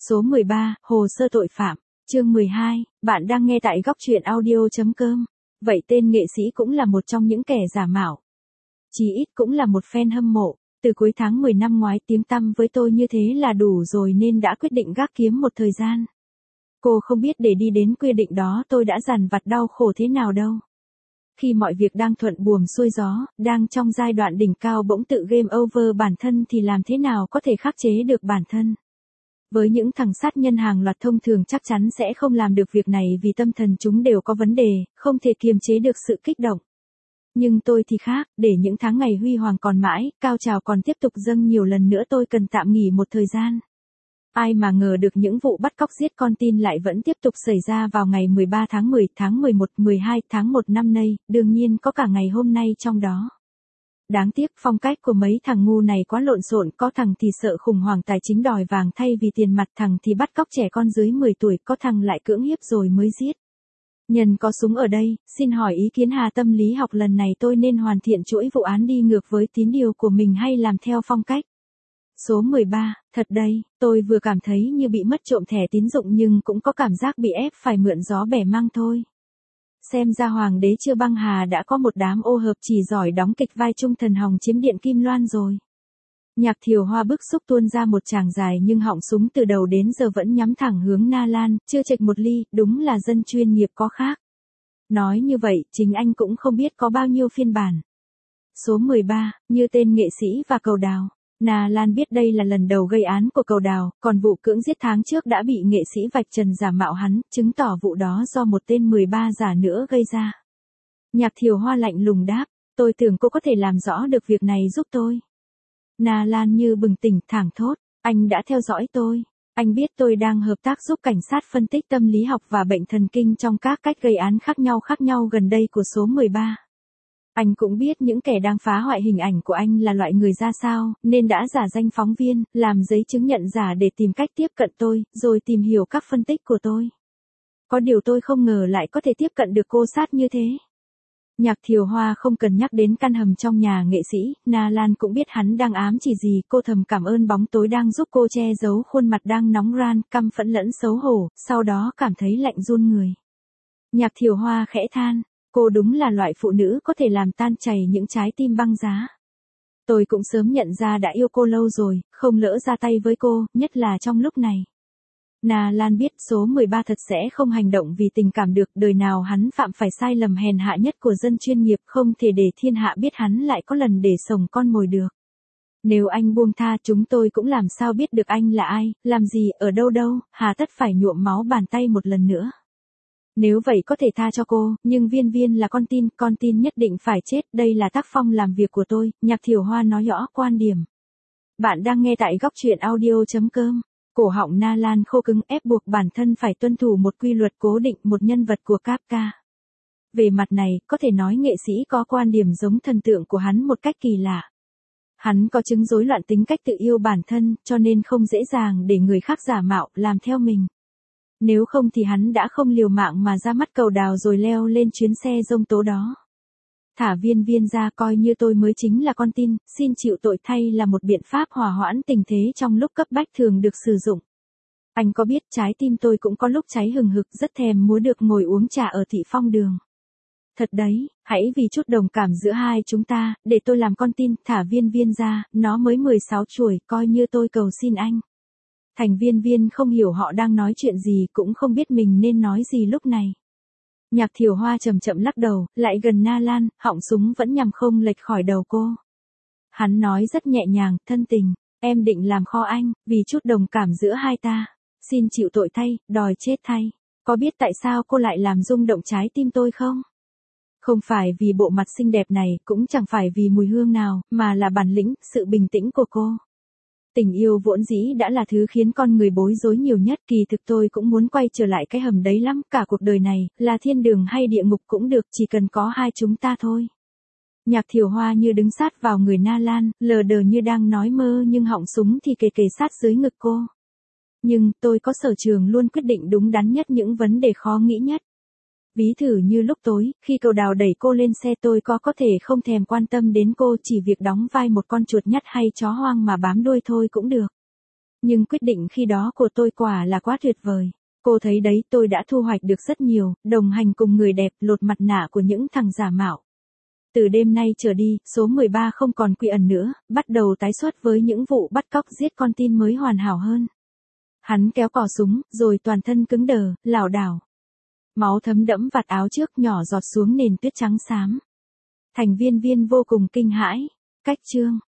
Số 13, Hồ sơ tội phạm, chương 12, bạn đang nghe tại góc truyện audio.com. Vậy tên nghệ sĩ cũng là một trong những kẻ giả mạo. Chí ít cũng là một fan hâm mộ. Từ cuối tháng 10 năm ngoái tiếng tăm với tôi như thế là đủ rồi nên đã quyết định gác kiếm một thời gian. Cô không biết để đi đến quy định đó tôi đã dằn vặt đau khổ thế nào đâu. Khi mọi việc đang thuận buồm xuôi gió, đang trong giai đoạn đỉnh cao bỗng tự game over bản thân thì làm thế nào có thể khắc chế được bản thân. Với những thằng sát nhân hàng loạt thông thường chắc chắn sẽ không làm được việc này vì tâm thần chúng đều có vấn đề, không thể kiềm chế được sự kích động. Nhưng tôi thì khác, để những tháng ngày huy hoàng còn mãi, cao trào còn tiếp tục dâng nhiều lần nữa tôi cần tạm nghỉ một thời gian. Ai mà ngờ được những vụ bắt cóc giết con tin lại vẫn tiếp tục xảy ra vào ngày 13 tháng 10, tháng 11, 12 tháng 1 năm nay, đương nhiên có cả ngày hôm nay trong đó. Đáng tiếc phong cách của mấy thằng ngu này quá lộn xộn, có thằng thì sợ khủng hoảng tài chính đòi vàng thay vì tiền mặt, thằng thì bắt cóc trẻ con dưới 10 tuổi, có thằng lại cưỡng hiếp rồi mới giết. Nhân có súng ở đây, xin hỏi ý kiến Hà tâm lý học lần này tôi nên hoàn thiện chuỗi vụ án đi ngược với tín điều của mình hay làm theo phong cách? Số 13, thật đây, tôi vừa cảm thấy như bị mất trộm thẻ tín dụng nhưng cũng có cảm giác bị ép phải mượn gió bẻ măng thôi. Xem ra hoàng đế chưa băng hà đã có một đám ô hợp chỉ giỏi đóng kịch vai trung thần hòng chiếm điện Kim Loan rồi. Nhạc Thiều Hoa bức xúc tuôn ra một tràng dài nhưng họng súng từ đầu đến giờ vẫn nhắm thẳng hướng Na Lan, chưa chệch một ly, đúng là dân chuyên nghiệp có khác. Nói như vậy, chính anh cũng không biết có bao nhiêu phiên bản. Số 13, như tên nghệ sĩ và cầu đào. Na Lan biết đây là lần đầu gây án của cầu đào, còn vụ cưỡng giết tháng trước đã bị nghệ sĩ vạch trần giả mạo hắn, chứng tỏ vụ đó do một tên 13 giả nữa gây ra. Nhạc Thiều Hoa lạnh lùng đáp, tôi tưởng cô có thể làm rõ được việc này giúp tôi. Na Lan như bừng tỉnh thảng thốt, anh đã theo dõi tôi. Anh biết tôi đang hợp tác giúp cảnh sát phân tích tâm lý học và bệnh thần kinh trong các cách gây án khác nhau gần đây của số 13. Anh cũng biết những kẻ đang phá hoại hình ảnh của anh là loại người ra sao, nên đã giả danh phóng viên, làm giấy chứng nhận giả để tìm cách tiếp cận tôi, rồi tìm hiểu các phân tích của tôi. Có điều tôi không ngờ lại có thể tiếp cận được cô sát như thế. Nhạc Thiều Hoa không cần nhắc đến căn hầm trong nhà nghệ sĩ, Na Lan cũng biết hắn đang ám chỉ gì, cô thầm cảm ơn bóng tối đang giúp cô che giấu khuôn mặt đang nóng ran, căm phẫn lẫn xấu hổ, sau đó cảm thấy lạnh run người. Nhạc Thiều Hoa khẽ than. Cô đúng là loại phụ nữ có thể làm tan chảy những trái tim băng giá. Tôi cũng sớm nhận ra đã yêu cô lâu rồi, không lỡ ra tay với cô, nhất là trong lúc này. Na Lan biết số 13 thật sẽ không hành động vì tình cảm được, đời nào hắn phạm phải sai lầm hèn hạ nhất của dân chuyên nghiệp, không thể để thiên hạ biết hắn lại có lần để sổng con mồi được. Nếu anh buông tha chúng tôi cũng làm sao biết được anh là ai, làm gì, ở đâu, hà tất phải nhuộm máu bàn tay một lần nữa. Nếu vậy có thể tha cho cô, nhưng Viên là con tin nhất định phải chết, đây là tác phong làm việc của tôi, Nhạc Thiều Hoa nói rõ quan điểm. Bạn đang nghe tại góc truyện audio.com. Cổ họng Na Lan khô cứng ép buộc bản thân phải tuân thủ một quy luật cố định, một nhân vật của Kafka. Về mặt này, có thể nói nghệ sĩ có quan điểm giống thần tượng của hắn một cách kỳ lạ. Hắn có chứng rối loạn tính cách tự yêu bản thân, cho nên không dễ dàng để người khác giả mạo, làm theo mình. Nếu không thì hắn đã không liều mạng mà ra mắt cầu đào rồi leo lên chuyến xe giông tố đó. Thả Viên ra, coi như tôi mới chính là con tin, xin chịu tội thay là một biện pháp hòa hoãn tình thế trong lúc cấp bách thường được sử dụng. Anh có biết trái tim tôi cũng có lúc cháy hừng hực, rất thèm muốn được ngồi uống trà ở Thị Phong Đường. Thật đấy, hãy vì chút đồng cảm giữa hai chúng ta, để tôi làm con tin, thả Viên ra, nó mới 16 tuổi, coi như tôi cầu xin anh. Thành Viên không hiểu họ đang nói chuyện gì, cũng không biết mình nên nói gì lúc này. Nhạc Thiều Hoa chậm chậm lắc đầu, lại gần Na Lan, họng súng vẫn nhằm không lệch khỏi đầu cô. Hắn nói rất nhẹ nhàng, thân tình, em định làm kho anh, vì chút đồng cảm giữa hai ta. Xin chịu tội thay, đòi chết thay. Có biết tại sao cô lại làm rung động trái tim tôi không? Không phải vì bộ mặt xinh đẹp này, cũng chẳng phải vì mùi hương nào, mà là bản lĩnh, sự bình tĩnh của cô. Tình yêu vốn dĩ đã là thứ khiến con người bối rối nhiều nhất, kỳ thực tôi cũng muốn quay trở lại cái hầm đấy lắm, cả cuộc đời này, là thiên đường hay địa ngục cũng được, chỉ cần có hai chúng ta thôi. Nhạc Thiều Hoa như đứng sát vào người Na Lan, lờ đờ như đang nói mơ nhưng họng súng thì kề sát dưới ngực cô. Nhưng, tôi có sở trường luôn quyết định đúng đắn nhất những vấn đề khó nghĩ nhất. Ví thử như lúc tối, khi cầu đào đẩy cô lên xe tôi có thể không thèm quan tâm đến cô, chỉ việc đóng vai một con chuột nhắt hay chó hoang mà bám đuôi thôi cũng được. Nhưng quyết định khi đó của tôi quả là quá tuyệt vời. Cô thấy đấy, tôi đã thu hoạch được rất nhiều, đồng hành cùng người đẹp, lột mặt nạ của những thằng giả mạo. Từ đêm nay trở đi, số 13 không còn quy ẩn nữa, bắt đầu tái xuất với những vụ bắt cóc giết con tin mới hoàn hảo hơn. Hắn kéo cò súng, rồi toàn thân cứng đờ, lảo đảo. Máu thấm đẫm vạt áo trước, nhỏ giọt xuống nền tuyết trắng xám. Thành viên vô cùng kinh hãi. Cách chương